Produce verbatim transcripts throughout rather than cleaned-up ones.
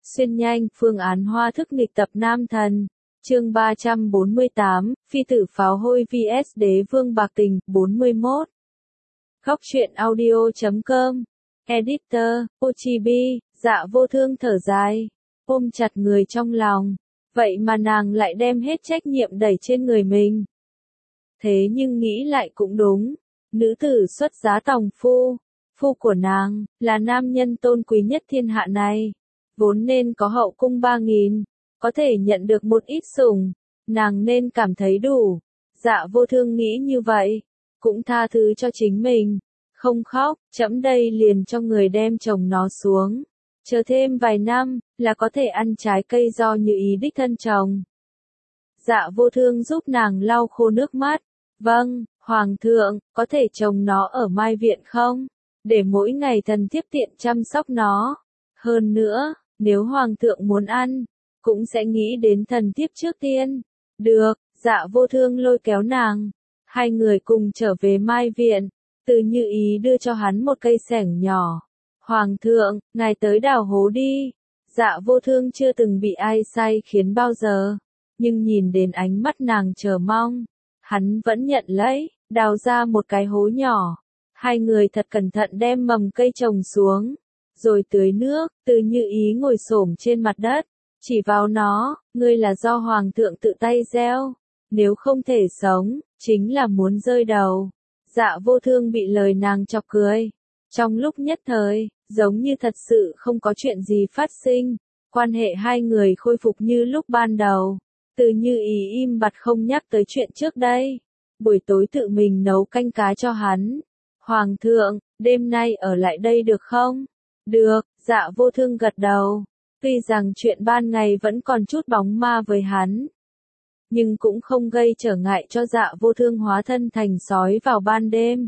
Xuyên nhanh, phương án hoa thức nghịch tập nam thần. Chương ba trăm bốn mươi tám, Phi tử pháo hôi vs Đế vương bạc tình, bốn mươi mốt. Góc truyện audio chấm com. Editor, Ochibi, Dạ Vô Thương thở dài, ôm chặt người trong lòng. Vậy mà nàng lại đem hết trách nhiệm đẩy trên người mình. Thế nhưng nghĩ lại cũng đúng. Nữ tử xuất giá tòng phu. Phu của nàng, là nam nhân tôn quý nhất thiên hạ này. Vốn nên có hậu cung ba nghìn. Có thể nhận được một ít sủng. Nàng nên cảm thấy đủ. Dạ Vô Thương nghĩ như vậy. Cũng tha thứ cho chính mình. Không khóc, trẫm đây liền cho người đem chồng nó xuống. Chờ thêm vài năm, là có thể ăn trái cây do như ý đích thân trồng. Dạ Vô Thương giúp nàng lau khô nước mắt. Vâng, Hoàng thượng, có thể trồng nó ở Mai Viện không? Để mỗi ngày thần thiếp tiện chăm sóc nó. Hơn nữa, nếu Hoàng thượng muốn ăn, cũng sẽ nghĩ đến thần thiếp trước tiên. Được, Dạ Vô Thương lôi kéo nàng. Hai người cùng trở về Mai Viện. Từ Như Ý đưa cho hắn một cây xẻng nhỏ. Hoàng thượng, ngài tới đào hố đi. Dạ Vô Thương chưa từng bị ai sai khiến bao giờ. Nhưng nhìn đến ánh mắt nàng chờ mong. Hắn vẫn nhận lấy, đào ra một cái hố nhỏ. Hai người thật cẩn thận đem mầm cây trồng xuống. Rồi tưới nước, Từ Như Ý ngồi xổm trên mặt đất. Chỉ vào nó, ngươi là do Hoàng thượng tự tay gieo. Nếu không thể sống, chính là muốn rơi đầu. Dạ Vô Thương bị lời nàng chọc cười. Trong lúc nhất thời, giống như thật sự không có chuyện gì phát sinh. Quan hệ hai người khôi phục như lúc ban đầu. Từ Như Ý im bặt không nhắc tới chuyện trước đây. Buổi tối tự mình nấu canh cá cho hắn. Hoàng thượng, đêm nay ở lại đây được không? Được, Dạ Vô Thương gật đầu. Tuy rằng chuyện ban ngày vẫn còn chút bóng ma với hắn. Nhưng cũng không gây trở ngại cho Dạ Vô Thương hóa thân thành sói vào ban đêm.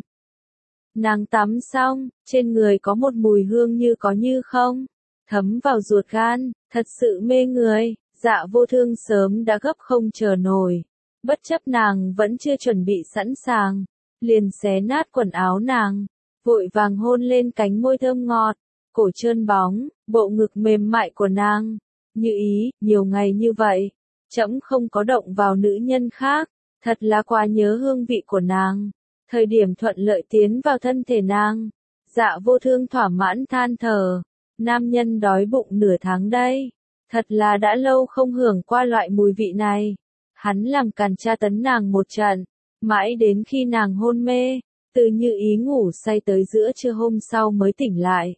Nàng tắm xong, trên người có một mùi hương như có như không. Thấm vào ruột gan, thật sự mê người. Dạ Vô Thương sớm đã gấp không chờ nổi. Bất chấp nàng vẫn chưa chuẩn bị sẵn sàng. Liền xé nát quần áo nàng. Vội vàng hôn lên cánh môi thơm ngọt. Cổ trơn bóng, bộ ngực mềm mại của nàng. Như Ý, nhiều ngày như vậy. Trẫm không có động vào nữ nhân khác. Thật là quá nhớ hương vị của nàng. Thời điểm thuận lợi tiến vào thân thể nàng. Dạ Vô Thương thỏa mãn than thở. Nam nhân đói bụng nửa tháng đây. Thật là đã lâu không hưởng qua loại mùi vị này. Hắn làm càn tra tấn nàng một trận. Mãi đến khi nàng hôn mê. Từ Như Ý ngủ say tới giữa trưa hôm sau mới tỉnh lại.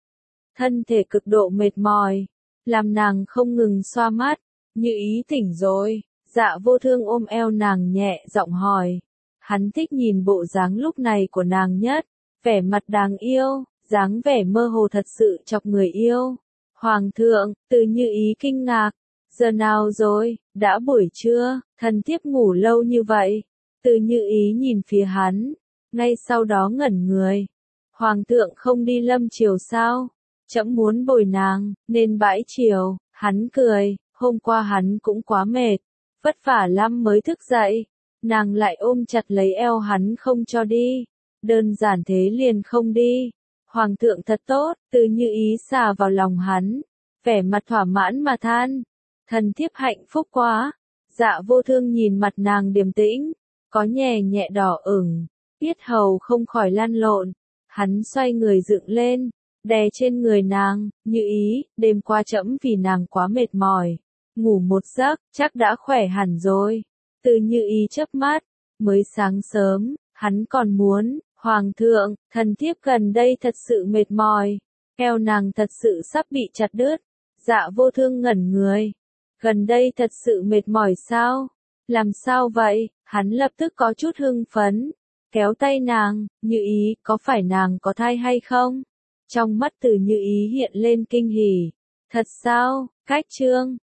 Thân thể cực độ mệt mỏi. Làm nàng không ngừng xoa mắt. Như Ý tỉnh rồi. Dạ Vô Thương ôm eo nàng nhẹ giọng hỏi. Hắn thích nhìn bộ dáng lúc này của nàng nhất. Vẻ mặt đáng yêu. Dáng vẻ mơ hồ thật sự chọc người yêu. Hoàng thượng, Từ Như Ý kinh ngạc. Giờ nào rồi, đã buổi trưa, thần thiếp ngủ lâu như vậy. Từ Như Ý nhìn phía hắn. Ngay sau đó ngẩn người. Hoàng thượng không đi lâm chiều sao? Trẫm muốn bồi nàng, nên bãi chiều. Hắn cười, hôm qua hắn cũng quá mệt. Vất vả lắm mới thức dậy. Nàng lại ôm chặt lấy eo hắn không cho đi. Đơn giản thế liền không đi. Hoàng thượng thật tốt, Từ Như Ý xà vào lòng hắn. Vẻ mặt thỏa mãn mà than. Thần thiếp hạnh phúc quá. Dạ Vô Thương nhìn mặt nàng điềm tĩnh. Có nhẹ nhẹ đỏ ửng. Yết hầu không khỏi lăn lộn. Hắn xoay người dựng lên. Đè trên người nàng. Như Ý, đêm qua trẫm vì nàng quá mệt mỏi. Ngủ một giấc, chắc đã khỏe hẳn rồi. Từ Như Ý chớp mắt. Mới sáng sớm, hắn còn muốn. Hoàng thượng, thần thiếp gần đây thật sự mệt mỏi. Eo nàng thật sự sắp bị chặt đứt. Dạ Vô Thương ngẩn người. Gần đây thật sự mệt mỏi sao? Làm sao vậy? Hắn lập tức có chút hưng phấn. Kéo tay nàng, Như Ý, có phải nàng có thai hay không? Trong mắt Từ Như Ý hiện lên kinh hỉ. Thật sao? Cách chương.